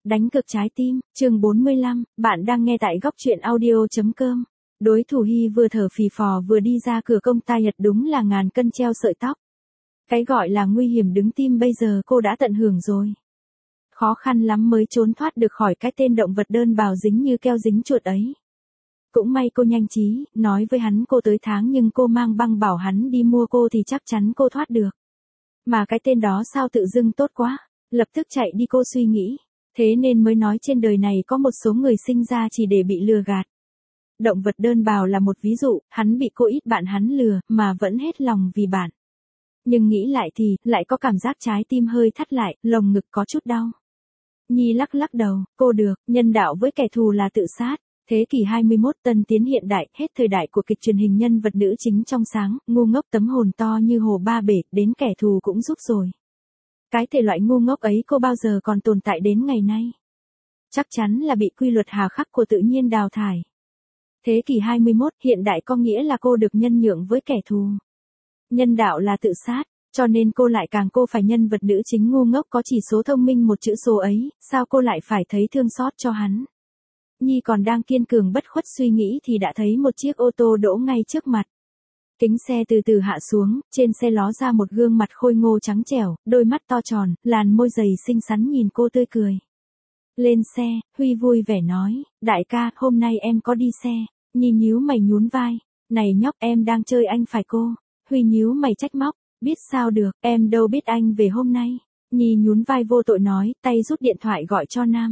Đánh cực trái tim, chương 45, bạn đang nghe tại góc truyện audio.com. Đối thủ Hy vừa thở phì phò vừa đi ra cửa công tai Nhật đúng là ngàn cân treo sợi tóc. Cái gọi là nguy hiểm đứng tim bây giờ cô đã tận hưởng rồi. Khó khăn lắm mới trốn thoát được khỏi cái tên động vật đơn bào dính như keo dính chuột ấy. Cũng may cô nhanh trí, nói với hắn cô tới tháng nhưng cô mang băng bảo hắn đi mua cô thì chắc chắn cô thoát được. Mà cái tên đó sao tự dưng tốt quá, lập tức chạy đi cô suy nghĩ. Thế nên mới nói trên đời này có một số người sinh ra chỉ để bị lừa gạt. Động vật đơn bào là một ví dụ, hắn bị cô ít bạn hắn lừa, mà vẫn hết lòng vì bạn. Nhưng nghĩ lại thì, lại có cảm giác trái tim hơi thắt lại, lồng ngực có chút đau. Nhi lắc lắc đầu, cô được, nhân đạo với kẻ thù là tự sát. Thế kỷ 21 tân tiến hiện đại, hết thời đại của kịch truyền hình nhân vật nữ chính trong sáng, ngu ngốc tấm hồn to như hồ ba bể, đến kẻ thù cũng giúp rồi. Cái thể loại ngu ngốc ấy cô bao giờ còn tồn tại đến ngày nay? Chắc chắn là bị quy luật hà khắc của tự nhiên đào thải. Thế kỷ 21 hiện đại có nghĩa là cô được nhân nhượng với kẻ thù. Nhân đạo là tự sát, cho nên cô lại càng cô phải nhân vật nữ chính ngu ngốc có chỉ số thông minh một chữ số ấy, sao cô lại phải thấy thương xót cho hắn? Nhi còn đang kiên cường bất khuất suy nghĩ thì đã thấy một chiếc ô tô đỗ ngay trước mặt. Kính xe từ từ hạ xuống, trên xe ló ra một gương mặt khôi ngô trắng trẻo, đôi mắt to tròn, làn môi dày xinh xắn nhìn cô tươi cười. Lên xe, Huy vui vẻ nói, đại ca, hôm nay em có đi xe. Nhi nhíu mày nhún vai, này nhóc em đang chơi anh phải cô. Huy nhíu mày trách móc, biết sao được, em đâu biết anh về hôm nay. Nhi nhún vai vô tội nói, tay rút điện thoại gọi cho Nam.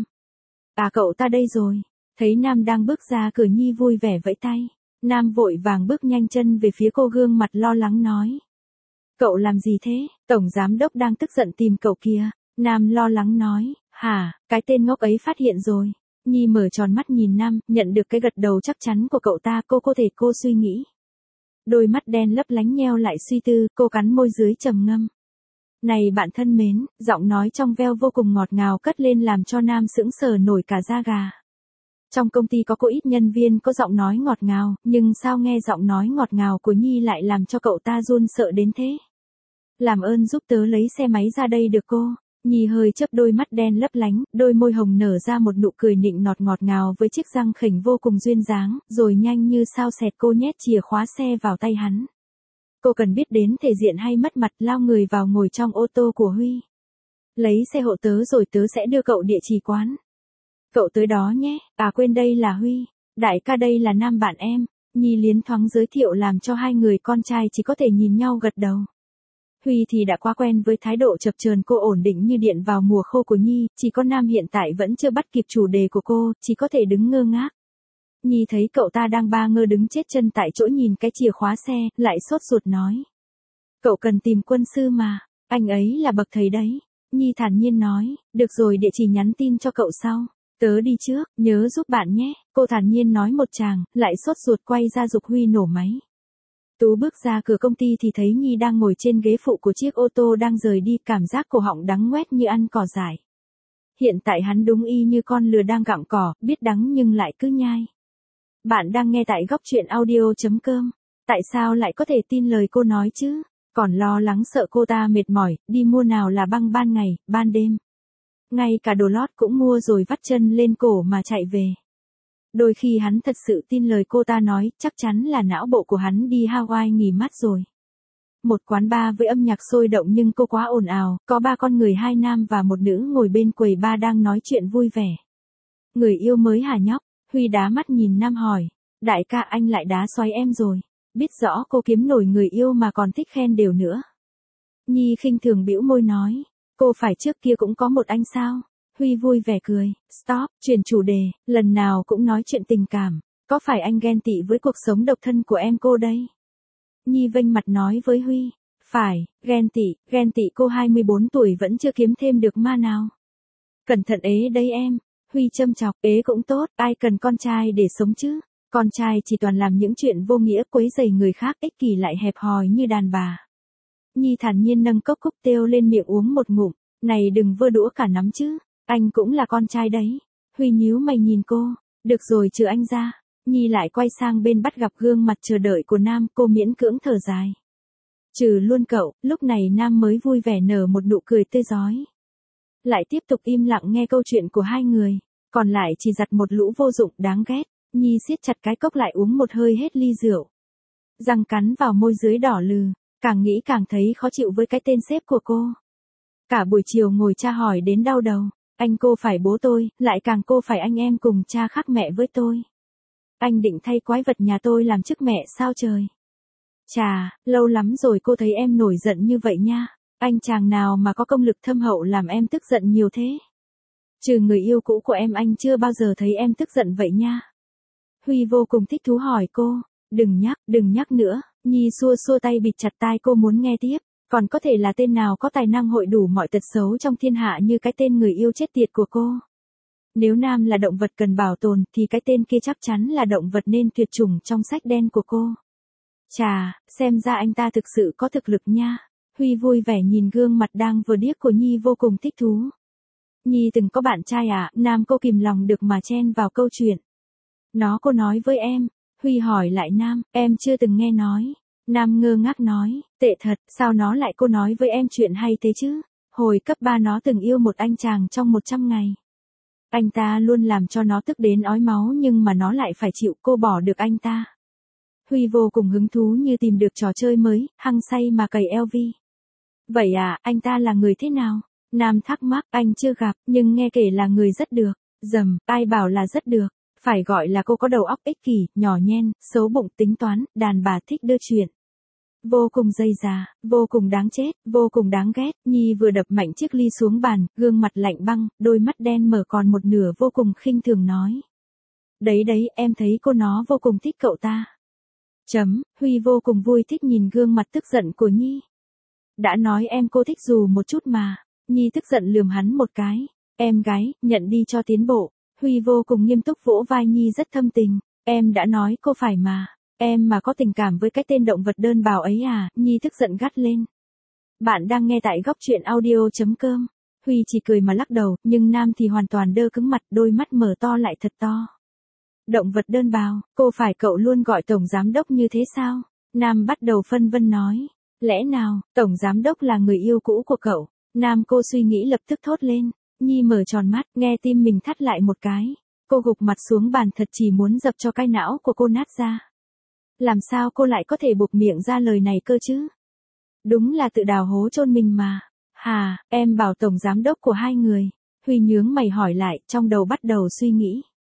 À cậu ta đây rồi. Thấy Nam đang bước ra cửa Nhi vui vẻ vẫy tay. Nam vội vàng bước nhanh chân về phía cô gương mặt lo lắng nói. Cậu làm gì thế? Tổng giám đốc đang tức giận tìm cậu kìa. Nam lo lắng nói. Hả, cái tên ngốc ấy phát hiện rồi. Nhi mở tròn mắt nhìn Nam, nhận được cái gật đầu chắc chắn của cậu ta, cô thể cô suy nghĩ. Đôi mắt đen lấp lánh nheo lại suy tư, cô cắn môi dưới trầm ngâm. Này bạn thân mến, giọng nói trong veo vô cùng ngọt ngào cất lên làm cho Nam sững sờ nổi cả da gà. Trong công ty có ít nhân viên có giọng nói ngọt ngào, nhưng sao nghe giọng nói ngọt ngào của Nhi lại làm cho cậu ta run sợ đến thế? Làm ơn giúp tớ lấy xe máy ra đây được cô? Nhi hơi chớp đôi mắt đen lấp lánh, đôi môi hồng nở ra một nụ cười nịnh nọt ngọt ngào với chiếc răng khểnh vô cùng duyên dáng, rồi nhanh như sao xẹt cô nhét chìa khóa xe vào tay hắn. Cô cần biết đến thể diện hay mất mặt, lao người vào ngồi trong ô tô của Huy. Lấy xe hộ tớ rồi tớ sẽ đưa cậu địa chỉ quán. Cậu tới đó nhé, à quên đây là Huy, đại ca đây là Nam bạn em. Nhi liến thoáng giới thiệu làm cho hai người con trai chỉ có thể nhìn nhau gật đầu. Huy thì đã quá quen với thái độ chập chờn cô ổn định như điện vào mùa khô của Nhi, chỉ có Nam hiện tại vẫn chưa bắt kịp chủ đề của cô, chỉ có thể đứng ngơ ngác. Nhi thấy cậu ta đang ba ngơ đứng chết chân tại chỗ nhìn cái chìa khóa xe, lại sốt ruột nói. Cậu cần tìm quân sư mà, anh ấy là bậc thầy đấy. Nhi thản nhiên nói, được rồi địa chỉ nhắn tin cho cậu sau. Tớ đi trước, nhớ giúp bạn nhé, cô thản nhiên nói một tràng, lại sốt ruột quay ra giục Huy nổ máy. Tú bước ra cửa công ty thì thấy Nhi đang ngồi trên ghế phụ của chiếc ô tô đang rời đi, cảm giác cổ họng đắng ngoét như ăn cỏ dại. Hiện tại hắn đúng y như con lừa đang gặm cỏ, biết đắng nhưng lại cứ nhai. Bạn đang nghe tại góc truyện audio.com. Tại sao lại có thể tin lời cô nói chứ? Còn lo lắng sợ cô ta mệt mỏi, đi mua nào là băng ban ngày, ban đêm. Ngay cả đồ lót cũng mua rồi vắt chân lên cổ mà chạy về. Đôi khi hắn thật sự tin lời cô ta nói, chắc chắn là não bộ của hắn đi Hawaii nghỉ mát rồi. Một quán bar với âm nhạc sôi động nhưng cô quá ồn ào, có 3 con người, 2 nam và 1 nữ ngồi bên quầy bar đang nói chuyện vui vẻ. Người yêu mới hả nhóc? Huy đá mắt nhìn Nam hỏi. Đại ca anh lại đá xoáy em rồi. Biết rõ cô kiếm nổi người yêu mà còn thích khen đều nữa. Nhi khinh thường bĩu môi nói. Cô phải trước kia cũng có một anh sao? Huy vui vẻ cười, stop, chuyển chủ đề, lần nào cũng nói chuyện tình cảm, có phải anh ghen tị với cuộc sống độc thân của em cô đây? Nhi vênh mặt nói với Huy, phải, ghen tị cô 24 tuổi vẫn chưa kiếm thêm được ma nào. Cẩn thận ế đấy em, Huy châm chọc, ế cũng tốt, ai cần con trai để sống chứ, con trai chỉ toàn làm những chuyện vô nghĩa quấy rầy người khác, ích kỷ lại hẹp hòi như đàn bà. Nhi thản nhiên nâng cốc cocktail lên miệng uống một ngụm, này đừng vơ đũa cả nắm chứ. Anh cũng là con trai đấy. Huy nhíu mày nhìn cô. Được rồi trừ anh ra. Nhi lại quay sang bên bắt gặp gương mặt chờ đợi của Nam, cô miễn cưỡng thở dài. Trừ luôn cậu, lúc này Nam mới vui vẻ nở một nụ cười tươi rói. lại tiếp tục im lặng nghe câu chuyện của hai người, còn lại chỉ giặt một lũ vô dụng đáng ghét. Nhi siết chặt cái cốc lại uống một hơi hết ly rượu. Răng cắn vào môi dưới đỏ lừ, càng nghĩ càng thấy khó chịu với cái tên sếp của cô. Cả buổi chiều ngồi tra hỏi đến đau đầu, anh cô phải bố tôi, lại càng cô phải anh em cùng cha khác mẹ với tôi. Anh định thay quái vật nhà tôi làm chức mẹ sao trời? Chà, lâu lắm rồi cô thấy em nổi giận như vậy nha. Anh chàng nào mà có công lực thâm hậu làm em tức giận nhiều thế? Trừ người yêu cũ của em anh chưa bao giờ thấy em tức giận vậy nha. Huy vô cùng thích thú hỏi cô, đừng nhắc nữa. Nhi xua xua tay bịt chặt tai cô muốn nghe tiếp. Còn có thể là tên nào có tài năng hội đủ mọi tật xấu trong thiên hạ như cái tên người yêu chết tiệt của cô. Nếu nam là động vật cần bảo tồn thì cái tên kia chắc chắn là động vật nên tuyệt chủng trong sách đen của cô. Chà, xem ra anh ta thực sự có thực lực nha. Huy vui vẻ nhìn gương mặt đang vừa điếc của Nhi vô cùng thích thú. Nhi từng có bạn trai à? Nam cô kìm lòng được mà chen vào câu chuyện. Cô nói với em. Huy hỏi lại Nam, em chưa từng nghe nói. Nam ngơ ngác nói, tệ thật, sao nó lại cô nói với em chuyện hay thế chứ? Hồi cấp 3 nó từng yêu một anh chàng trong 100 ngày. Anh ta luôn làm cho nó tức đến ói máu nhưng mà nó lại phải chịu cô bỏ được anh ta. Huy vô cùng hứng thú như tìm được trò chơi mới, hăng say mà cày LV. Vậy à, anh ta là người thế nào? Nam thắc mắc, anh chưa gặp, nhưng nghe kể là người rất được. Ai bảo là rất được. Phải gọi là cô có đầu óc ích kỷ, nhỏ nhen, xấu bụng tính toán, đàn bà thích đưa chuyện. Vô cùng dây dà, vô cùng đáng chết, vô cùng đáng ghét. Nhi vừa đập mạnh chiếc ly xuống bàn, gương mặt lạnh băng, đôi mắt đen mở còn một nửa vô cùng khinh thường nói. Đấy, em thấy cô nó vô cùng thích cậu ta. Huy vô cùng vui thích nhìn gương mặt tức giận của Nhi. Đã nói em cô thích dù một chút mà. Nhi tức giận lườm hắn một cái. Em gái, nhận đi cho tiến bộ. Huy vô cùng nghiêm túc vỗ vai Nhi rất thâm tình. Em đã nói cô phải mà. Em mà có tình cảm với cái tên động vật đơn bào ấy à? Nhi tức giận gắt lên. Bạn đang nghe tại góc truyện audio.com. Huy chỉ cười mà lắc đầu, nhưng Nam thì hoàn toàn đơ cứng mặt, đôi mắt mở to lại thật to. Động vật đơn bào, cô phải cậu luôn gọi tổng giám đốc như thế sao? Nam bắt đầu phân vân nói. Lẽ nào, tổng giám đốc là người yêu cũ của cậu? Nam cô suy nghĩ lập tức thốt lên. Nhi mở tròn mắt, nghe tim mình thắt lại một cái. Cô gục mặt xuống bàn thật chỉ muốn dập cho cái não của cô nát ra. Làm sao cô lại có thể buộc miệng ra lời này cơ chứ? Đúng là tự đào hố chôn mình mà. Hà, em bảo tổng giám đốc của hai người. Huy nhướng mày hỏi lại, trong đầu bắt đầu suy nghĩ.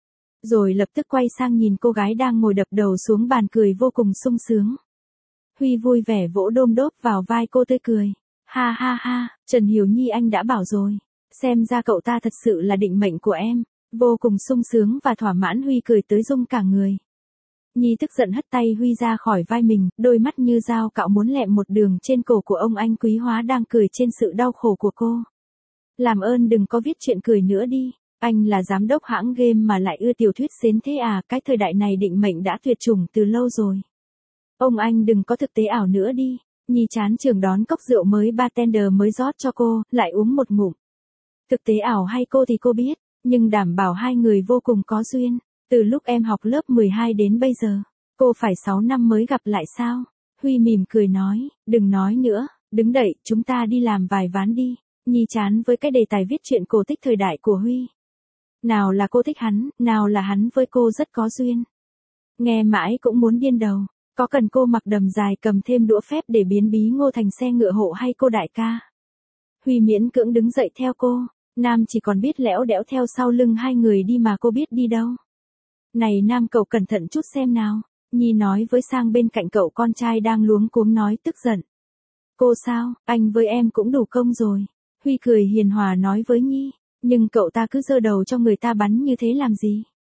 Rồi lập tức quay sang nhìn cô gái đang ngồi đập đầu xuống bàn cười vô cùng sung sướng. Huy vui vẻ vỗ đôm đốp vào vai cô tươi cười. Ha ha ha, Trần Hiểu Nhi anh đã bảo rồi. Xem ra cậu ta thật sự là định mệnh của em. Vô cùng sung sướng và thỏa mãn Huy cười tới rung cả người. Nhi tức giận hất tay Huy ra khỏi vai mình, đôi mắt như dao cạo muốn lẹm một đường trên cổ của ông anh quý hóa đang cười trên sự đau khổ của cô. Làm ơn đừng có viết chuyện cười nữa đi. Anh là giám đốc hãng game mà lại ưa tiểu thuyết xến thế à? Cái thời đại này định mệnh đã tuyệt chủng từ lâu rồi. Ông anh đừng có thực tế ảo nữa đi. Nhi chán chường đón cốc rượu mới bartender mới rót cho cô, lại uống một ngụm. Thực tế ảo hay cô thì cô biết, nhưng đảm bảo hai người vô cùng có duyên. Từ lúc em học lớp 12 đến bây giờ, cô phải 6 năm mới gặp lại sao? Huy mỉm cười nói, đừng nói nữa, đứng dậy, chúng ta đi làm vài ván đi. Nhi chán với cái đề tài viết chuyện cổ tích thời đại của Huy. Nào là cô thích hắn, nào là hắn với cô rất có duyên. Nghe mãi cũng muốn điên đầu. Có cần cô mặc đầm dài cầm thêm đũa phép để biến bí ngô thành xe ngựa hộ hay cô đại ca? Huy miễn cưỡng đứng dậy theo cô. Nam chỉ còn biết lẽo đẽo theo sau lưng hai người đi mà cô biết đi đâu. Này Nam cậu cẩn thận chút xem nào. Nhi nói với sang bên cạnh cậu con trai đang luống cuống nói tức giận. Cô sao, anh với em cũng đủ công rồi. Huy cười hiền hòa nói với Nhi. Nhưng cậu ta cứ giơ đầu cho người ta bắn như thế làm gì?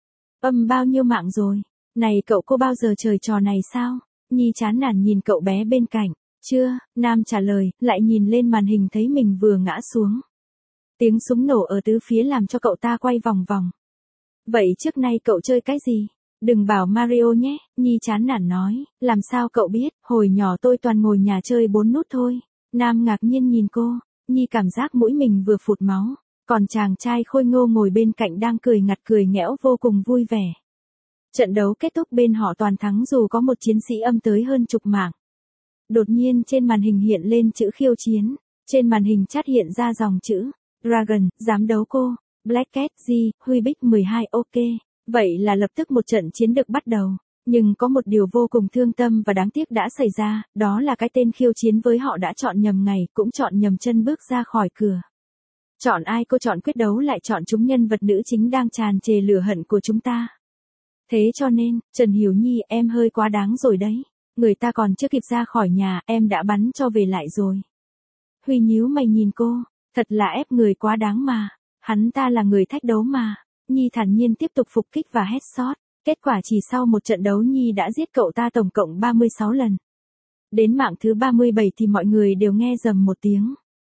Bao nhiêu mạng rồi? Này cậu cô bao giờ trời trò này sao? Nhi chán nản nhìn cậu bé bên cạnh. Chưa, Nam trả lời, lại nhìn lên màn hình thấy mình vừa ngã xuống. Tiếng súng nổ ở tứ phía làm cho cậu ta quay vòng vòng. Vậy trước nay cậu chơi cái gì? Đừng bảo Mario nhé, Nhi chán nản nói, làm sao cậu biết, hồi nhỏ tôi toàn ngồi nhà chơi 4 nút thôi. Nam ngạc nhiên nhìn cô, Nhi cảm giác mũi mình vừa phụt máu, còn chàng trai khôi ngô ngồi bên cạnh đang cười ngặt cười nghẽo vô cùng vui vẻ. Trận đấu kết thúc bên họ toàn thắng dù có một chiến sĩ âm tới hơn chục mạng. Đột nhiên trên màn hình hiện lên chữ khiêu chiến, trên màn hình chat hiện ra dòng chữ, Dragon, dám đấu cô. Black Cat, G, Huy Bích 12, ok. Vậy là lập tức một trận chiến được bắt đầu. Nhưng có một điều vô cùng thương tâm và đáng tiếc đã xảy ra, đó là cái tên khiêu chiến với họ đã chọn nhầm ngày, cũng chọn nhầm chân bước ra khỏi cửa. Chọn ai cô chọn quyết đấu lại chọn chúng nhân vật nữ chính đang tràn trề lửa hận của chúng ta. Thế cho nên, Trần Hiểu Nhi em hơi quá đáng rồi đấy. Người ta còn chưa kịp ra khỏi nhà, em đã bắn cho về lại rồi. Huy nhíu mày nhìn cô, thật là ép người quá đáng mà. Hắn ta là người thách đấu mà. Nhi thản nhiên tiếp tục phục kích và headshot. Kết quả chỉ sau một trận đấu Nhi đã giết cậu ta tổng cộng 36 lần. Đến mạng thứ 37 thì mọi người đều nghe rầm một tiếng.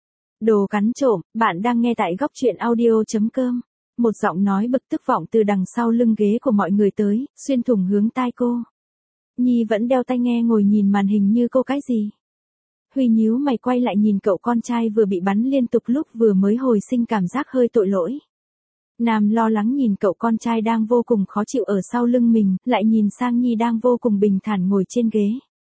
Đồ cắn trộm, bạn đang nghe tại góc truyện audio.com. Một giọng nói bực tức vọng từ đằng sau lưng ghế của mọi người tới, xuyên thủng hướng tai cô. Nhi vẫn đeo tai nghe ngồi nhìn màn hình như cô cái gì. Huy nhíu mày quay lại nhìn cậu con trai vừa bị bắn liên tục lúc vừa mới hồi sinh cảm giác hơi tội lỗi. Nam lo lắng nhìn cậu con trai đang vô cùng khó chịu ở sau lưng mình, lại nhìn sang Nhi đang vô cùng bình thản ngồi trên ghế.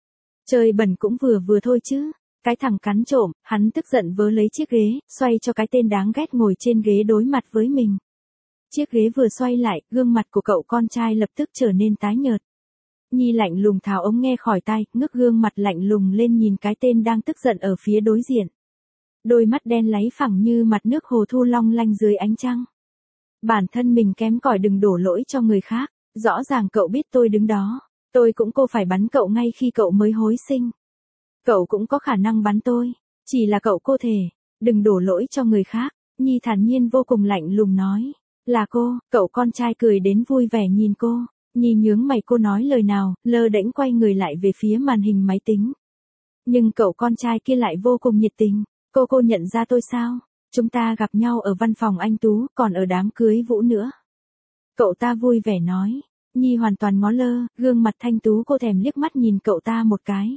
Chơi bẩn cũng vừa thôi chứ. Cái thằng cắn trộm, hắn tức giận vớ lấy chiếc ghế, xoay cho cái tên đáng ghét ngồi trên ghế đối mặt với mình. Chiếc ghế vừa xoay lại, gương mặt của cậu con trai lập tức trở nên tái nhợt. Nhi lạnh lùng tháo ống nghe khỏi tai, ngước gương mặt lạnh lùng lên nhìn cái tên đang tức giận ở phía đối diện. Đôi mắt đen láy phẳng như mặt nước hồ thu long lanh dưới ánh trăng. Bản thân mình kém cỏi đừng đổ lỗi cho người khác, rõ ràng cậu biết tôi đứng đó, tôi cũng cô phải bắn cậu ngay khi cậu mới hối sinh. Cậu cũng có khả năng bắn tôi, chỉ là cậu cô thể, đừng đổ lỗi cho người khác. Nhi thản nhiên vô cùng lạnh lùng nói, là cô, cậu con trai cười đến vui vẻ nhìn cô. Nhi nhướng mày cô nói lời nào, lơ đễnh quay người lại về phía màn hình máy tính. Nhưng cậu con trai kia lại vô cùng nhiệt tình, cô nhận ra tôi sao? Chúng ta gặp nhau ở văn phòng anh Tú, còn ở đám cưới Vũ nữa. Cậu ta vui vẻ nói, Nhi hoàn toàn ngó lơ, gương mặt thanh tú cô thèm liếc mắt nhìn cậu ta một cái.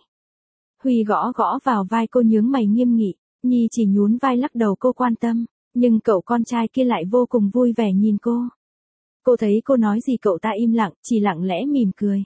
Huy gõ vào vai cô nhướng mày nghiêm nghị, Nhi chỉ nhún vai lắc đầu cô quan tâm, nhưng cậu con trai kia lại vô cùng vui vẻ nhìn cô. Cô thấy cô nói gì cậu ta im lặng, chỉ lặng lẽ mỉm cười.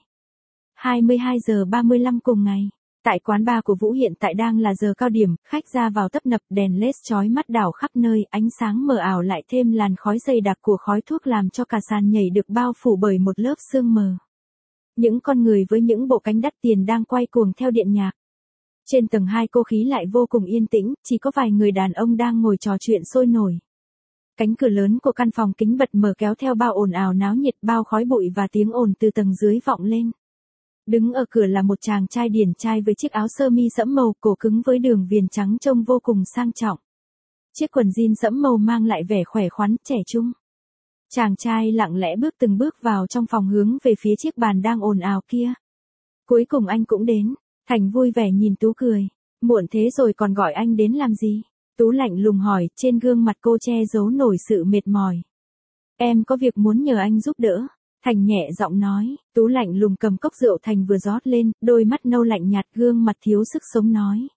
22 giờ 35 cùng ngày, tại quán bar của Vũ hiện tại đang là giờ cao điểm, khách ra vào tấp nập, đèn led chói mắt đảo khắp nơi, ánh sáng mờ ảo lại thêm làn khói dày đặc của khói thuốc làm cho cả sàn nhảy được bao phủ bởi một lớp sương mờ. Những con người với những bộ cánh đắt tiền đang quay cuồng theo điện nhạc. Trên tầng 2 cô khí lại vô cùng yên tĩnh, chỉ có vài người đàn ông đang ngồi trò chuyện sôi nổi. Cánh cửa lớn của căn phòng kính bật mở kéo theo bao ồn ào náo nhiệt, bao khói bụi và tiếng ồn từ tầng dưới vọng lên. Đứng ở cửa là một chàng trai điển trai với chiếc áo sơ mi sẫm màu cổ cứng với đường viền trắng trông vô cùng sang trọng. Chiếc quần jean sẫm màu mang lại vẻ khỏe khoắn, trẻ trung. Chàng trai lặng lẽ bước từng bước vào trong phòng hướng về phía chiếc bàn đang ồn ào kia. Cuối cùng anh cũng đến. Thành vui vẻ nhìn Tú cười. Muộn thế rồi còn gọi anh đến làm gì? Tú lạnh lùng hỏi, trên gương mặt cô che giấu nổi sự mệt mỏi. Em có việc muốn nhờ anh giúp đỡ. Thành nhẹ giọng nói, Tú lạnh lùng cầm cốc rượu Thành vừa rót lên, đôi mắt nâu lạnh nhạt, gương mặt thiếu sức sống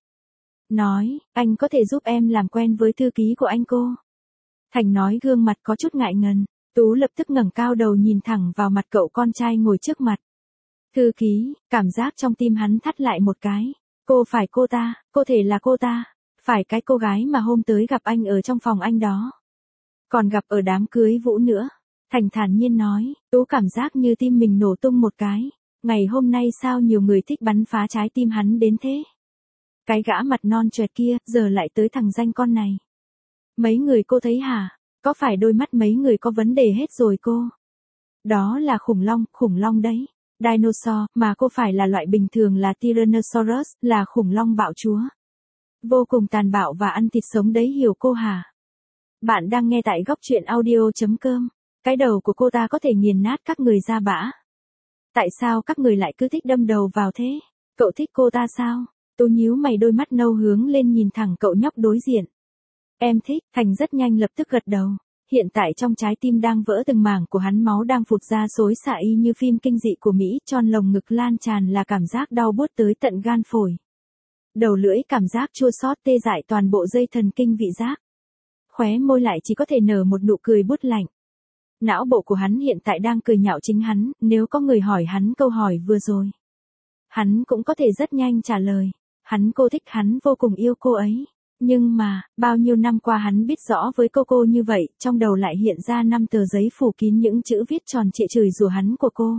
nói, anh có thể giúp em làm quen với thư ký của anh cô. Thành nói gương mặt có chút ngại ngần. Tú lập tức ngẩng cao đầu nhìn thẳng vào mặt cậu con trai ngồi trước mặt. Thư ký, cảm giác trong tim hắn thắt lại một cái. Cô phải cô ta, cô thể là cô ta. Phải cái cô gái mà hôm tới gặp anh ở trong phòng anh đó. Còn gặp ở đám cưới Vũ nữa. Thành thản nhiên nói, Tú cảm giác như tim mình nổ tung một cái. Ngày hôm nay sao nhiều người thích bắn phá trái tim hắn đến thế? Cái gã mặt non choẹt kia, giờ lại tới thằng danh con này. Mấy người cô thấy hả? Có phải đôi mắt mấy người có vấn đề hết rồi cô? Đó là khủng long đấy. Dinosaur, mà cô phải là loại bình thường là Tyrannosaurus, là khủng long bạo chúa. Vô cùng tàn bạo và ăn thịt sống đấy hiểu cô hả? Bạn đang nghe tại góc truyện audio.com. Cái đầu của cô ta có thể nghiền nát các người ra bã. Tại sao các người lại cứ thích đâm đầu vào thế? Cậu thích cô ta sao? Tú nhíu mày, đôi mắt nâu hướng lên nhìn thẳng cậu nhóc đối diện. Em thích. Thành rất nhanh lập tức gật đầu. Hiện tại trong trái tim đang vỡ từng mảng của hắn, máu đang phụt ra xối xả y như phim kinh dị của Mỹ, tròn lồng ngực lan tràn là cảm giác đau buốt tới tận gan phổi. Đầu lưỡi cảm giác chua xót tê dại toàn bộ dây thần kinh vị giác. Khóe môi lại chỉ có thể nở một nụ cười buốt lạnh. Não bộ của hắn hiện tại đang cười nhạo chính hắn, nếu có người hỏi hắn câu hỏi vừa rồi. Hắn cũng có thể rất nhanh trả lời. Cô thích hắn, vô cùng yêu cô ấy. Nhưng mà, bao nhiêu năm qua hắn biết rõ với cô như vậy, trong đầu lại hiện ra 5 tờ giấy phủ kín những chữ viết tròn trịa chửi rủa hắn của cô.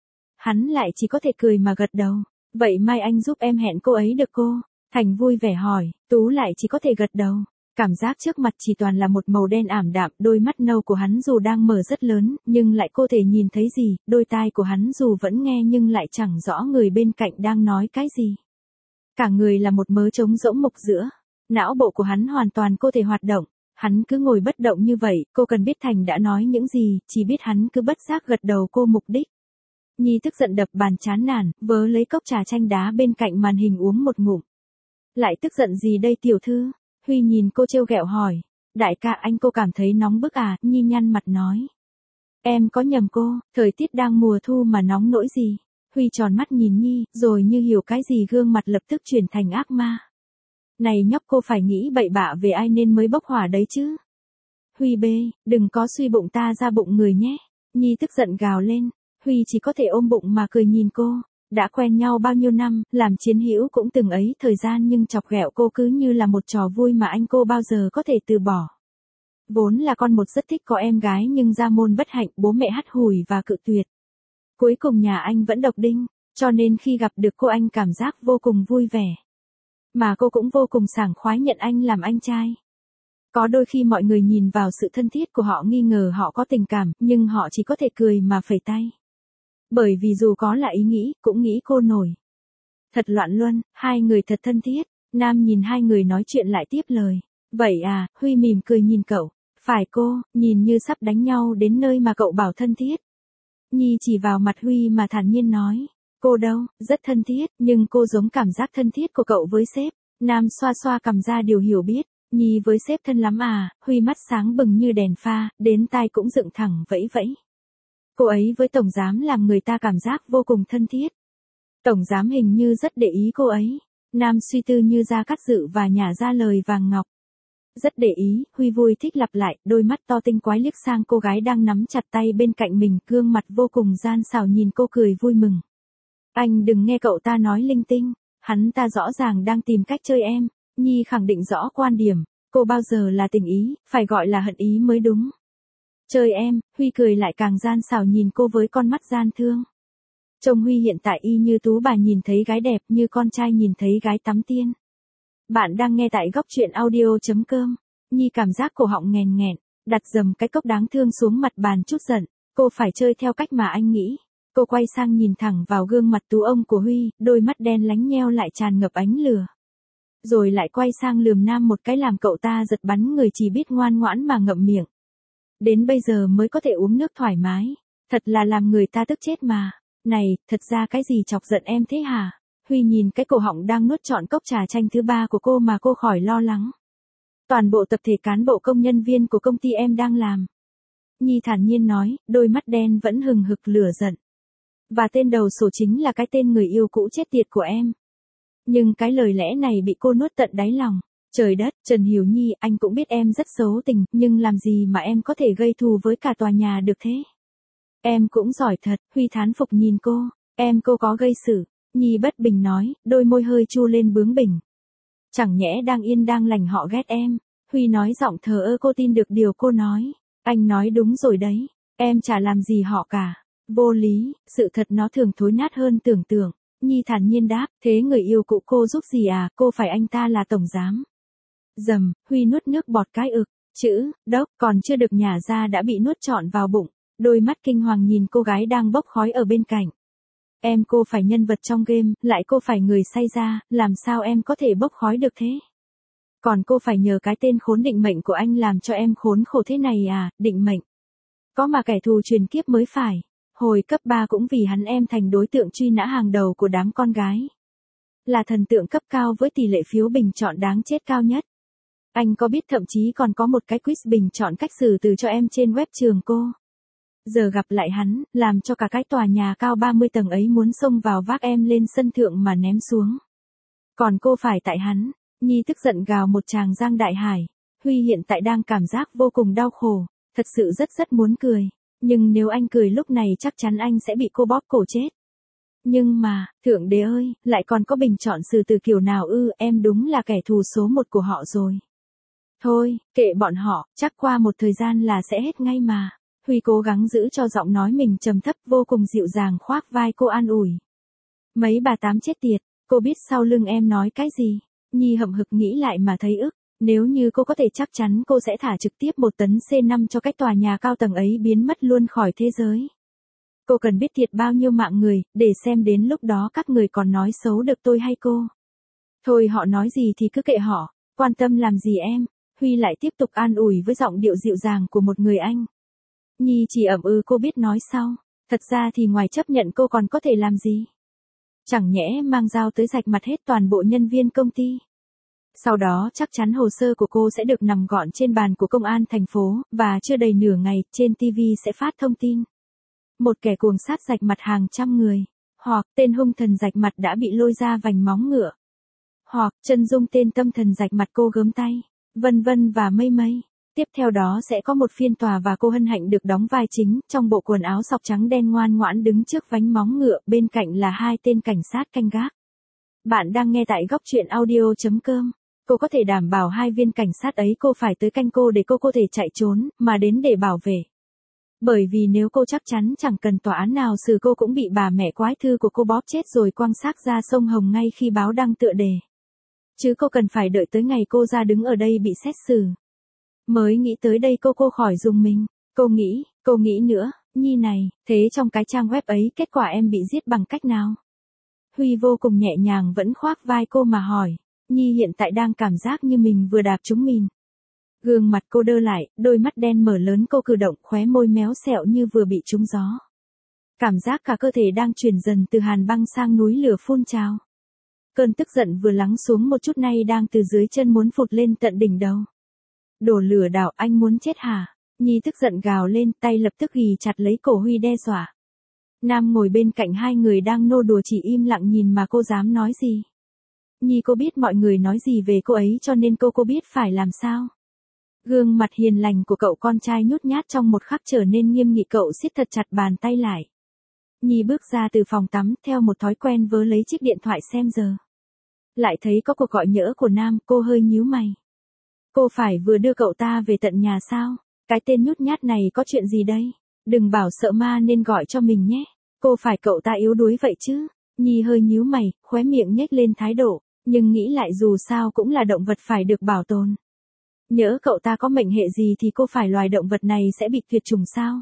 Hắn lại chỉ có thể cười mà gật đầu. Vậy mai anh giúp em hẹn cô ấy được cô? Thành vui vẻ hỏi, Tú lại chỉ có thể gật đầu. Cảm giác trước mặt chỉ toàn là một màu đen ảm đạm, đôi mắt nâu của hắn dù đang mở rất lớn, nhưng lại cô thể nhìn thấy gì, đôi tai của hắn dù vẫn nghe nhưng lại chẳng rõ người bên cạnh đang nói cái gì. Cả người là một mớ trống rỗng mục giữa. Não bộ của hắn hoàn toàn cô thể hoạt động. Hắn cứ ngồi bất động như vậy, cô cần biết Thành đã nói những gì, chỉ biết hắn cứ bất giác gật đầu cô mục đích. Nhi tức giận đập bàn chán nản, vớ lấy cốc trà chanh đá bên cạnh màn hình uống một ngụm. Lại tức giận gì đây tiểu thư? Huy nhìn cô trêu ghẹo hỏi. Đại ca anh cô cảm thấy nóng bức à? Nhi nhăn mặt nói. Em có nhầm cô, thời tiết đang mùa thu mà nóng nỗi gì? Huy tròn mắt nhìn Nhi, rồi như hiểu cái gì gương mặt lập tức chuyển thành ác ma. Này nhóc cô phải nghĩ bậy bạ về ai nên mới bốc hỏa đấy chứ. Huy bê, đừng có suy bụng ta ra bụng người nhé. Nhi tức giận gào lên. Huy chỉ có thể ôm bụng mà cười nhìn cô. Đã quen nhau bao nhiêu năm, làm chiến hữu cũng từng ấy thời gian nhưng chọc ghẹo cô cứ như là một trò vui mà anh cô bao giờ có thể từ bỏ. Vốn là con một rất thích có em gái nhưng gia môn bất hạnh, bố mẹ hắt hủi và cự tuyệt. Cuối cùng nhà anh vẫn độc đinh, cho nên khi gặp được cô anh cảm giác vô cùng vui vẻ. Mà cô cũng vô cùng sảng khoái nhận anh làm anh trai. Có đôi khi mọi người nhìn vào sự thân thiết của họ nghi ngờ họ có tình cảm, nhưng họ chỉ có thể cười mà phẩy tay. Bởi vì dù có là ý nghĩ, cũng nghĩ cô nổi. Thật loạn luân, hai người thật thân thiết. Nam nhìn hai người nói chuyện lại tiếp lời. Vậy à, Huy mỉm cười nhìn cậu. Phải cô, nhìn như sắp đánh nhau đến nơi mà cậu bảo thân thiết. Nhi chỉ vào mặt Huy mà thản nhiên nói. Cô đâu, rất thân thiết, nhưng cô giống cảm giác thân thiết của cậu với sếp. Nam xoa xoa cằm ra điều hiểu biết. Nhi với sếp thân lắm à? Huy mắt sáng bừng như đèn pha, đến tai cũng dựng thẳng vẫy vẫy. Cô ấy với tổng giám làm người ta cảm giác vô cùng thân thiết. Tổng giám hình như rất để ý cô ấy. Nam suy tư như Gia Cát Dự và nhả ra lời vàng ngọc. Rất để ý, Huy vui thích lặp lại, đôi mắt to tinh quái liếc sang cô gái đang nắm chặt tay bên cạnh mình, gương mặt vô cùng gian xảo nhìn cô cười vui mừng. Anh đừng nghe cậu ta nói linh tinh, hắn ta rõ ràng đang tìm cách chơi em. Nhi khẳng định rõ quan điểm, cô bao giờ là tình ý, phải gọi là hận ý mới đúng. Chơi em, Huy cười lại càng gian xảo nhìn cô với con mắt gian thương. Trông Huy hiện tại y như tú bà nhìn thấy gái đẹp, như con trai nhìn thấy gái tắm tiên. Bạn đang nghe tại góc truyện audio.com. Nhi cảm giác cổ họng nghèn nghẹn, đặt dầm cái cốc đáng thương xuống mặt bàn chút giận. Cô phải chơi theo cách mà anh nghĩ. Cô quay sang nhìn thẳng vào gương mặt tú ông của Huy, đôi mắt đen lánh nheo lại tràn ngập ánh lửa. Rồi lại quay sang lườm Nam một cái làm cậu ta giật bắn người chỉ biết ngoan ngoãn mà ngậm miệng. Đến bây giờ mới có thể uống nước thoải mái. Thật là làm người ta tức chết mà. Này, thật ra cái gì chọc giận em thế hả? Huy nhìn cái cổ họng đang nuốt trọn cốc trà chanh thứ ba của cô mà cô khỏi lo lắng. Toàn bộ tập thể cán bộ công nhân viên của công ty em đang làm. Nhi thản nhiên nói, đôi mắt đen vẫn hừng hực lửa giận. Và tên đầu sổ chính là cái tên người yêu cũ chết tiệt của em. Nhưng cái lời lẽ này bị cô nuốt tận đáy lòng. Trời đất, Trần Hiểu Nhi, anh cũng biết em rất xấu tình, nhưng làm gì mà em có thể gây thù với cả tòa nhà được thế? Em cũng giỏi thật, Huy thán phục nhìn cô, cô có gây sự. Nhi bất bình nói, đôi môi hơi chu lên bướng bỉnh. Chẳng nhẽ đang yên đang lành họ ghét em. Huy nói giọng thờ ơ, cô tin được điều cô nói. Anh nói đúng rồi đấy, em chả làm gì họ cả. Vô lý, sự thật nó thường thối nát hơn tưởng tượng. Nhi thản nhiên đáp, thế người yêu cũ cô giúp gì à, cô phải anh ta là tổng giám. Dầm, Huy nuốt nước bọt cái ực, chữ, đốc, còn chưa được nhả ra đã bị nuốt trọn vào bụng. Đôi mắt kinh hoàng nhìn cô gái đang bốc khói ở bên cạnh. Cô phải nhân vật trong game, lại cô phải người say ra, làm sao em có thể bốc khói được thế? Còn cô phải nhờ cái tên khốn định mệnh của anh làm cho em khốn khổ thế này à, định mệnh. Có mà kẻ thù truyền kiếp mới phải. Hồi cấp 3 cũng vì hắn em thành đối tượng truy nã hàng đầu của đám con gái. Là thần tượng cấp cao với tỷ lệ phiếu bình chọn đáng chết cao nhất. Anh có biết thậm chí còn có một cái quiz bình chọn cách xử từ cho em trên web trường cô. Giờ gặp lại hắn, làm cho cả cái tòa nhà cao 30 tầng ấy muốn xông vào vác em lên sân thượng mà ném xuống. Còn cô phải tại hắn. Nhi tức giận gào một tràng Giang Đại Hải. Huy hiện tại đang cảm giác vô cùng đau khổ. Thật sự rất muốn cười. Nhưng nếu anh cười lúc này chắc chắn anh sẽ bị cô bóp cổ chết. Nhưng mà, Thượng Đế ơi, lại còn có bình chọn xử từ kiểu nào ư, em đúng là kẻ thù số một của họ rồi. Thôi, kệ bọn họ, chắc qua một thời gian là sẽ hết ngay mà. Huy cố gắng giữ cho giọng nói mình trầm thấp vô cùng dịu dàng khoác vai cô an ủi. Mấy bà tám chết tiệt, cô biết sau lưng em nói cái gì. Nhi hậm hực nghĩ lại mà thấy ức. Nếu như cô có thể chắc chắn cô sẽ thả trực tiếp 1 tấn C5 cho cách tòa nhà cao tầng ấy biến mất luôn khỏi thế giới. Cô cần biết thiệt bao nhiêu mạng người, để xem đến lúc đó các người còn nói xấu được tôi hay cô. Thôi họ nói gì thì cứ kệ họ, quan tâm làm gì em. Huy lại tiếp tục an ủi với giọng điệu dịu dàng của một người anh. Nhi chỉ ậm ừ cô biết nói sau. Thật ra thì ngoài chấp nhận cô còn có thể làm gì? Chẳng nhẽ mang dao tới rạch mặt hết toàn bộ nhân viên công ty. Sau đó chắc chắn hồ sơ của cô sẽ được nằm gọn trên bàn của công an thành phố, và chưa đầy nửa ngày, trên TV sẽ phát thông tin. Một kẻ cuồng sát rạch mặt hàng trăm người. Hoặc tên hung thần rạch mặt đã bị lôi ra vành móng ngựa. Hoặc chân dung tên tâm thần rạch mặt cô gớm tay. Vân vân và mây mây. Tiếp theo đó sẽ có một phiên tòa và cô hân hạnh được đóng vai chính trong bộ quần áo sọc trắng đen ngoan ngoãn đứng trước vánh móng ngựa, bên cạnh là 2 tên cảnh sát canh gác. Bạn đang nghe tại góc truyện audio.com. Cô có thể đảm bảo 2 viên cảnh sát ấy cô phải tới canh cô để cô có thể chạy trốn, mà đến để bảo vệ. Bởi vì nếu cô chắc chắn chẳng cần tòa án nào xử cô cũng bị bà mẹ quái thư của cô bóp chết rồi quăng xác ra sông Hồng ngay khi báo đăng tựa đề. Chứ cô cần phải đợi tới ngày cô ra đứng ở đây bị xét xử. Mới nghĩ tới đây cô khỏi dùng mình. Cô nghĩ nữa, Nhi này, thế trong cái trang web ấy kết quả em bị giết bằng cách nào? Huy vô cùng nhẹ nhàng vẫn khoác vai cô mà hỏi. Nhi hiện tại đang cảm giác như mình vừa đạp trúng mìn. Gương mặt cô đơ lại, đôi mắt đen mở lớn cô cử động, khóe môi méo xẹo như vừa bị trúng gió. Cảm giác cả cơ thể đang chuyển dần từ hàn băng sang núi lửa phun trào. Cơn tức giận vừa lắng xuống một chút nay đang từ dưới chân muốn phụt lên tận đỉnh đầu. Đồ lửa đảo, anh muốn chết hả? Nhi tức giận gào lên, tay lập tức ghì chặt lấy cổ Huy đe dọa. Nam ngồi bên cạnh hai người đang nô đùa chỉ im lặng nhìn mà cô dám nói gì. Nhi cô biết mọi người nói gì về cô ấy cho nên cô biết phải làm sao. Gương mặt hiền lành của cậu con trai nhút nhát trong một khắc trở nên nghiêm nghị, cậu siết thật chặt bàn tay lại. Nhi bước ra từ phòng tắm theo một thói quen vớ lấy chiếc điện thoại xem giờ. Lại thấy có cuộc gọi nhỡ của Nam, cô hơi nhíu mày. Cô phải vừa đưa cậu ta về tận nhà sao? Cái tên nhút nhát này có chuyện gì đây? Đừng bảo sợ ma nên gọi cho mình nhé. Cô phải cậu ta yếu đuối vậy chứ? Nhi hơi nhíu mày, khóe miệng nhếch lên thái độ, nhưng nghĩ lại dù sao cũng là động vật phải được bảo tồn. Nhỡ cậu ta có mệnh hệ gì thì cô phải loài động vật này sẽ bị tuyệt chủng sao?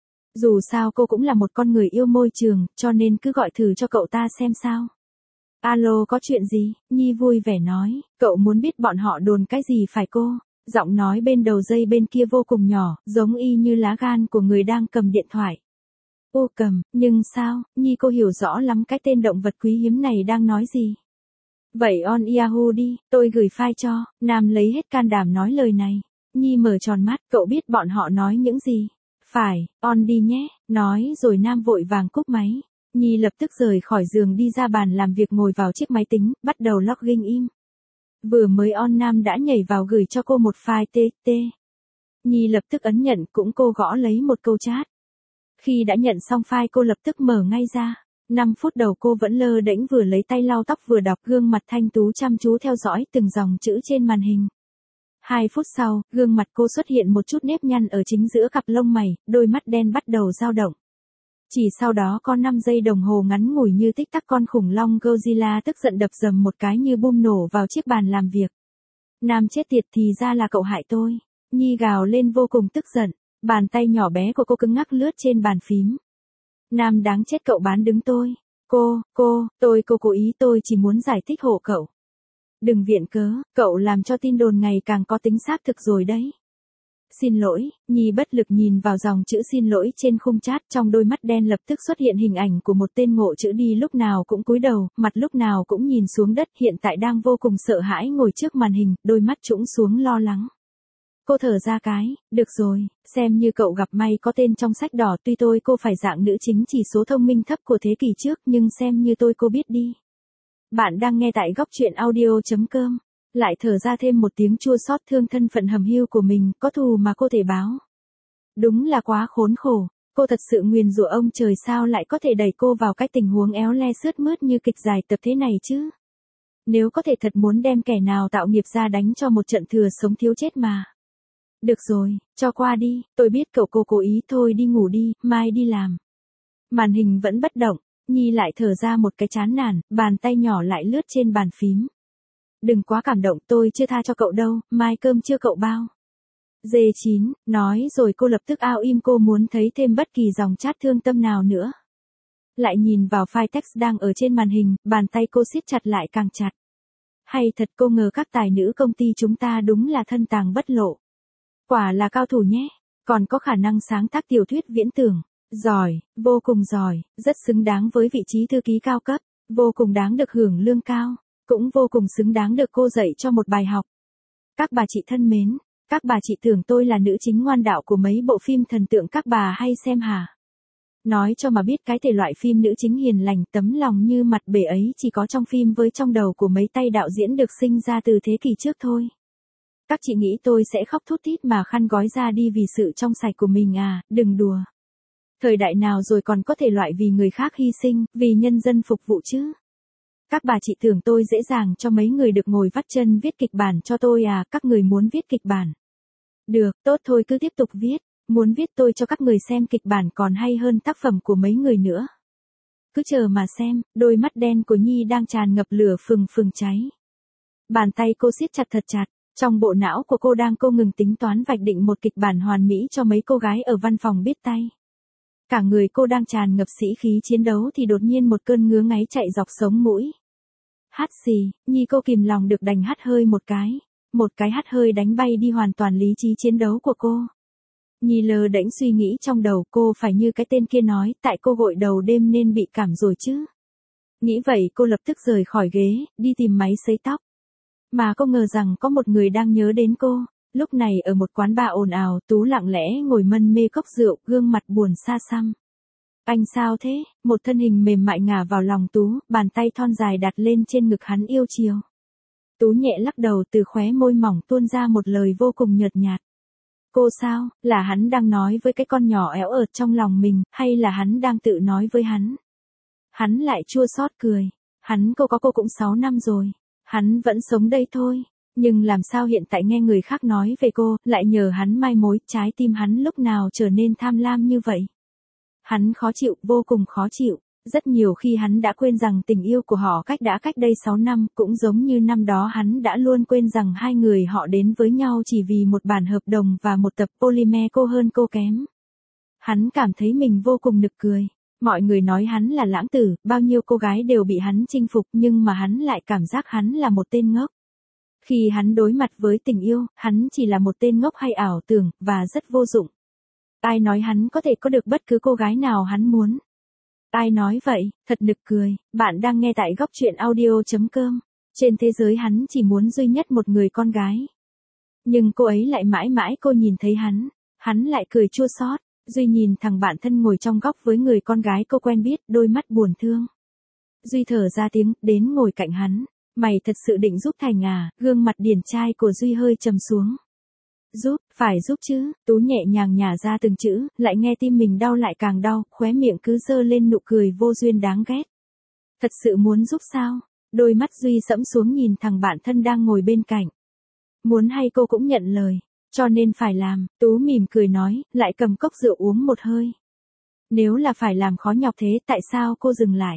Dù sao cô cũng là một con người yêu môi trường, cho nên cứ gọi thử cho cậu ta xem sao. Alo, có chuyện gì? Nhi vui vẻ nói, cậu muốn biết bọn họ đồn cái gì phải cô? Giọng nói bên đầu dây bên kia vô cùng nhỏ, giống y như lá gan của người đang cầm điện thoại. Ô cầm, nhưng sao? Nhi cô hiểu rõ lắm cái tên động vật quý hiếm này đang nói gì. Vậy on Yahoo đi, tôi gửi file cho. Nam lấy hết can đảm nói lời này. Nhi mở tròn mắt, cậu biết bọn họ nói những gì? Phải, on đi nhé, nói rồi Nam vội vàng cúp máy. Nhi lập tức rời khỏi giường đi ra bàn làm việc ngồi vào chiếc máy tính, bắt đầu login in. Vừa mới on Nam đã nhảy vào gửi cho cô một file TXT. Nhi lập tức ấn nhận, cũng cô gõ lấy một câu chat. Khi đã nhận xong file cô lập tức mở ngay ra. 5 phút đầu cô vẫn lơ đễnh vừa lấy tay lau tóc vừa đọc, gương mặt thanh tú chăm chú theo dõi từng dòng chữ trên màn hình. 2 phút sau, gương mặt cô xuất hiện một chút nếp nhăn ở chính giữa cặp lông mày, đôi mắt đen bắt đầu dao động. Chỉ sau đó có 5 giây đồng hồ ngắn ngủi như tích tắc con khủng long Godzilla tức giận đập dầm một cái như bom nổ vào chiếc bàn làm việc. Nam chết tiệt, thì ra là cậu hại tôi. Nhi gào lên vô cùng tức giận, bàn tay nhỏ bé của cô cứng ngắc lướt trên bàn phím. Nam đáng chết, cậu bán đứng tôi. Cô cố ý, tôi chỉ muốn giải thích hộ cậu. Đừng viện cớ, cậu làm cho tin đồn ngày càng có tính xác thực rồi đấy. Xin lỗi, Nhi bất lực nhìn vào dòng chữ xin lỗi trên khung chat, trong đôi mắt đen lập tức xuất hiện hình ảnh của một tên ngộ chữ đi lúc nào cũng cúi đầu, mặt lúc nào cũng nhìn xuống đất, hiện tại đang vô cùng sợ hãi ngồi trước màn hình, đôi mắt trũng xuống lo lắng. Cô thở ra cái, được rồi, xem như cậu gặp may có tên trong sách đỏ, tuy cô phải dạng nữ chính chỉ số thông minh thấp của thế kỷ trước, nhưng xem như cô biết đi. Bạn đang nghe tại góc truyện audio.com. Lại thở ra thêm một tiếng chua xót, thương thân phận hầm hưu của mình, có thù mà cô thể báo. Đúng là quá khốn khổ. Cô thật sự nguyền rủa ông trời sao lại có thể đẩy cô vào cái tình huống éo le sướt mướt như kịch dài tập thế này chứ. Nếu có thể thật muốn đem kẻ nào tạo nghiệp ra đánh cho một trận thừa sống thiếu chết mà. Được rồi, cho qua đi, tôi biết cậu cô cố ý thôi đi ngủ đi, mai đi làm. Màn hình vẫn bất động, Nhi lại thở ra một cái chán nản, bàn tay nhỏ lại lướt trên bàn phím. Đừng quá cảm động, tôi chưa tha cho cậu đâu, mai cơm chưa cậu bao. D9, nói rồi cô lập tức ao im, cô muốn thấy thêm bất kỳ dòng chat thương tâm nào nữa. Lại nhìn vào file text đang ở trên màn hình, bàn tay cô siết chặt lại càng chặt. Hay thật, cô ngờ các tài nữ công ty chúng ta đúng là thân tàng bất lộ. Quả là cao thủ nhé, còn có khả năng sáng tác tiểu thuyết viễn tưởng. Giỏi, vô cùng giỏi, rất xứng đáng với vị trí thư ký cao cấp, vô cùng đáng được hưởng lương cao, cũng vô cùng xứng đáng được cô dạy cho một bài học. Các bà chị thân mến, các bà chị tưởng tôi là nữ chính ngoan đạo của mấy bộ phim thần tượng các bà hay xem hả? Nói cho mà biết, cái thể loại phim nữ chính hiền lành tấm lòng như mặt bể ấy chỉ có trong phim với trong đầu của mấy tay đạo diễn được sinh ra từ thế kỷ trước thôi. Các chị nghĩ tôi sẽ khóc thút thít mà khăn gói ra đi vì sự trong sạch của mình à, đừng đùa. Thời đại nào rồi còn có thể loại vì người khác hy sinh, vì nhân dân phục vụ chứ? Các bà chị tưởng tôi dễ dàng cho mấy người được ngồi vắt chân viết kịch bản cho tôi à, các người muốn viết kịch bản. Được, tốt thôi cứ tiếp tục viết, muốn viết tôi cho các người xem kịch bản còn hay hơn tác phẩm của mấy người nữa. Cứ chờ mà xem, đôi mắt đen của Nhi đang tràn ngập lửa phừng phừng cháy. Bàn tay cô siết chặt thật chặt, trong bộ não của cô đang không ngừng tính toán vạch định một kịch bản hoàn mỹ cho mấy cô gái ở văn phòng biết tay. Cả người cô đang tràn ngập sĩ khí chiến đấu thì đột nhiên một cơn ngứa ngáy chạy dọc sống mũi. Hắt xì, Nhi cô kìm lòng được đành hắt hơi một cái hắt hơi đánh bay đi hoàn toàn lý trí chiến đấu của cô. Nhi lờ đễnh suy nghĩ trong đầu, cô phải như cái tên kia nói, tại cô gội đầu đêm nên bị cảm rồi chứ. Nghĩ vậy cô lập tức rời khỏi ghế, đi tìm máy sấy tóc. Mà cô ngờ rằng có một người đang nhớ đến cô. Lúc này ở một quán bar ồn ào, Tú lặng lẽ ngồi mân mê cốc rượu, gương mặt buồn xa xăm. Anh sao thế? Một thân hình mềm mại ngả vào lòng Tú, bàn tay thon dài đặt lên trên ngực hắn yêu chiều. Tú nhẹ lắc đầu, từ khóe môi mỏng tuôn ra một lời vô cùng nhợt nhạt. Cô sao, là hắn đang nói với cái con nhỏ éo ợt trong lòng mình, hay là hắn đang tự nói với hắn? Hắn lại chua xót cười. Cô cũng 6 năm rồi. Hắn vẫn sống đây thôi. Nhưng làm sao hiện tại nghe người khác nói về cô, lại nhờ hắn mai mối, trái tim hắn lúc nào trở nên tham lam như vậy? Hắn khó chịu, vô cùng khó chịu. Rất nhiều khi hắn đã quên rằng tình yêu của họ cách đây 6 năm, cũng giống như năm đó hắn đã luôn quên rằng hai người họ đến với nhau chỉ vì một bản hợp đồng và một tập polymer, cô hơn cô kém. Hắn cảm thấy mình vô cùng nực cười. Mọi người nói hắn là lãng tử, bao nhiêu cô gái đều bị hắn chinh phục, nhưng mà hắn lại cảm giác hắn là một tên ngốc. Khi hắn đối mặt với tình yêu, hắn chỉ là một tên ngốc hay ảo tưởng, và rất vô dụng. Ai nói hắn có thể có được bất cứ cô gái nào hắn muốn? Ai nói vậy, thật nực cười. Bạn đang nghe tại góc truyện audio.com. Trên thế giới hắn chỉ muốn duy nhất một người con gái. Nhưng cô ấy lại mãi mãi cô nhìn thấy hắn lại cười chua xót. Duy nhìn thằng bạn thân ngồi trong góc với người con gái cô quen biết, đôi mắt buồn thương. Duy thở ra tiếng, đến ngồi cạnh hắn. Mày thật sự định giúp Thành à? Gương mặt điển trai của Duy hơi trầm xuống. Giúp, phải giúp chứ. Tú nhẹ nhàng nhả ra từng chữ, lại nghe tim mình đau lại càng đau, khóe miệng cứ giơ lên nụ cười vô duyên đáng ghét. Thật sự muốn giúp sao? Đôi mắt Duy sẫm xuống nhìn thằng bạn thân đang ngồi bên cạnh. Muốn hay cô cũng nhận lời, cho nên phải làm. Tú mỉm cười nói, lại cầm cốc rượu uống một hơi. Nếu là phải làm khó nhọc thế, tại sao cô dừng lại?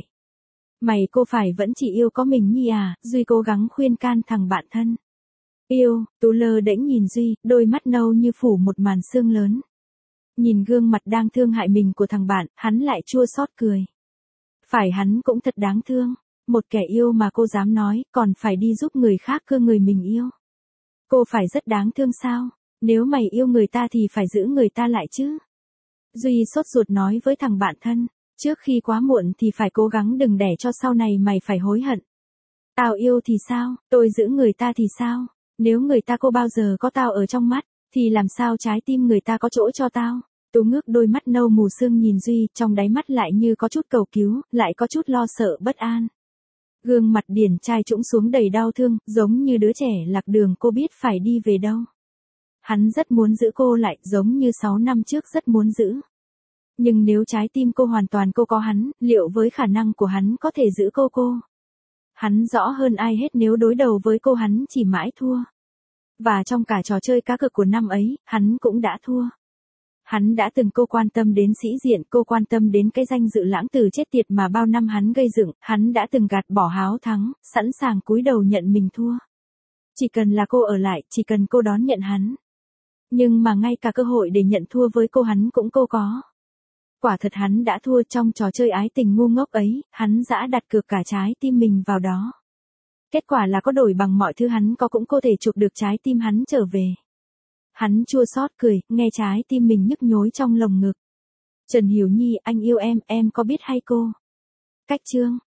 Cô phải vẫn chỉ yêu có mình Nhi à? Duy cố gắng khuyên can thằng bạn thân. Yêu, Tú lơ đễnh nhìn Duy, đôi mắt nâu như phủ một màn sương lớn. Nhìn gương mặt đang thương hại mình của thằng bạn, hắn lại chua xót cười. Phải, hắn cũng thật đáng thương. Một kẻ yêu mà cô dám nói, còn phải đi giúp người khác cưa người mình yêu. Cô phải rất đáng thương sao? Nếu mày yêu người ta thì phải giữ người ta lại chứ. Duy sốt ruột nói với thằng bạn thân. Trước khi quá muộn thì phải cố gắng đừng để cho sau này mày phải hối hận. Tao yêu thì sao, tôi giữ người ta thì sao? Nếu người ta cô bao giờ có tao ở trong mắt, thì làm sao trái tim người ta có chỗ cho tao? Tú ngước đôi mắt nâu mù sương nhìn Duy, trong đáy mắt lại như có chút cầu cứu, lại có chút lo sợ bất an. Gương mặt điển trai trũng xuống đầy đau thương, giống như đứa trẻ lạc đường cô biết phải đi về đâu. Hắn rất muốn giữ cô lại, giống như 6 năm trước rất muốn giữ. Nhưng nếu trái tim cô hoàn toàn cô có hắn, liệu với khả năng của hắn có thể giữ cô? Hắn rõ hơn ai hết nếu đối đầu với cô hắn chỉ mãi thua. Và trong cả trò chơi cá cược của năm ấy, hắn cũng đã thua. Hắn đã từng cô quan tâm đến sĩ diện, cô quan tâm đến cái danh dự lãng tử chết tiệt mà bao năm hắn gây dựng, hắn đã từng gạt bỏ háo thắng, sẵn sàng cúi đầu nhận mình thua. Chỉ cần là cô ở lại, chỉ cần cô đón nhận hắn. Nhưng mà ngay cả cơ hội để nhận thua với cô hắn cũng cô có. Quả thật hắn đã thua trong trò chơi ái tình ngu ngốc ấy, hắn dã đặt cược cả trái tim mình vào đó. Kết quả là có đổi bằng mọi thứ hắn có cũng không thể chụp được trái tim hắn trở về. Hắn chua xót cười, nghe trái tim mình nhức nhối trong lồng ngực. Trần Hiểu Nhi, anh yêu em có biết hay cô? Cách chương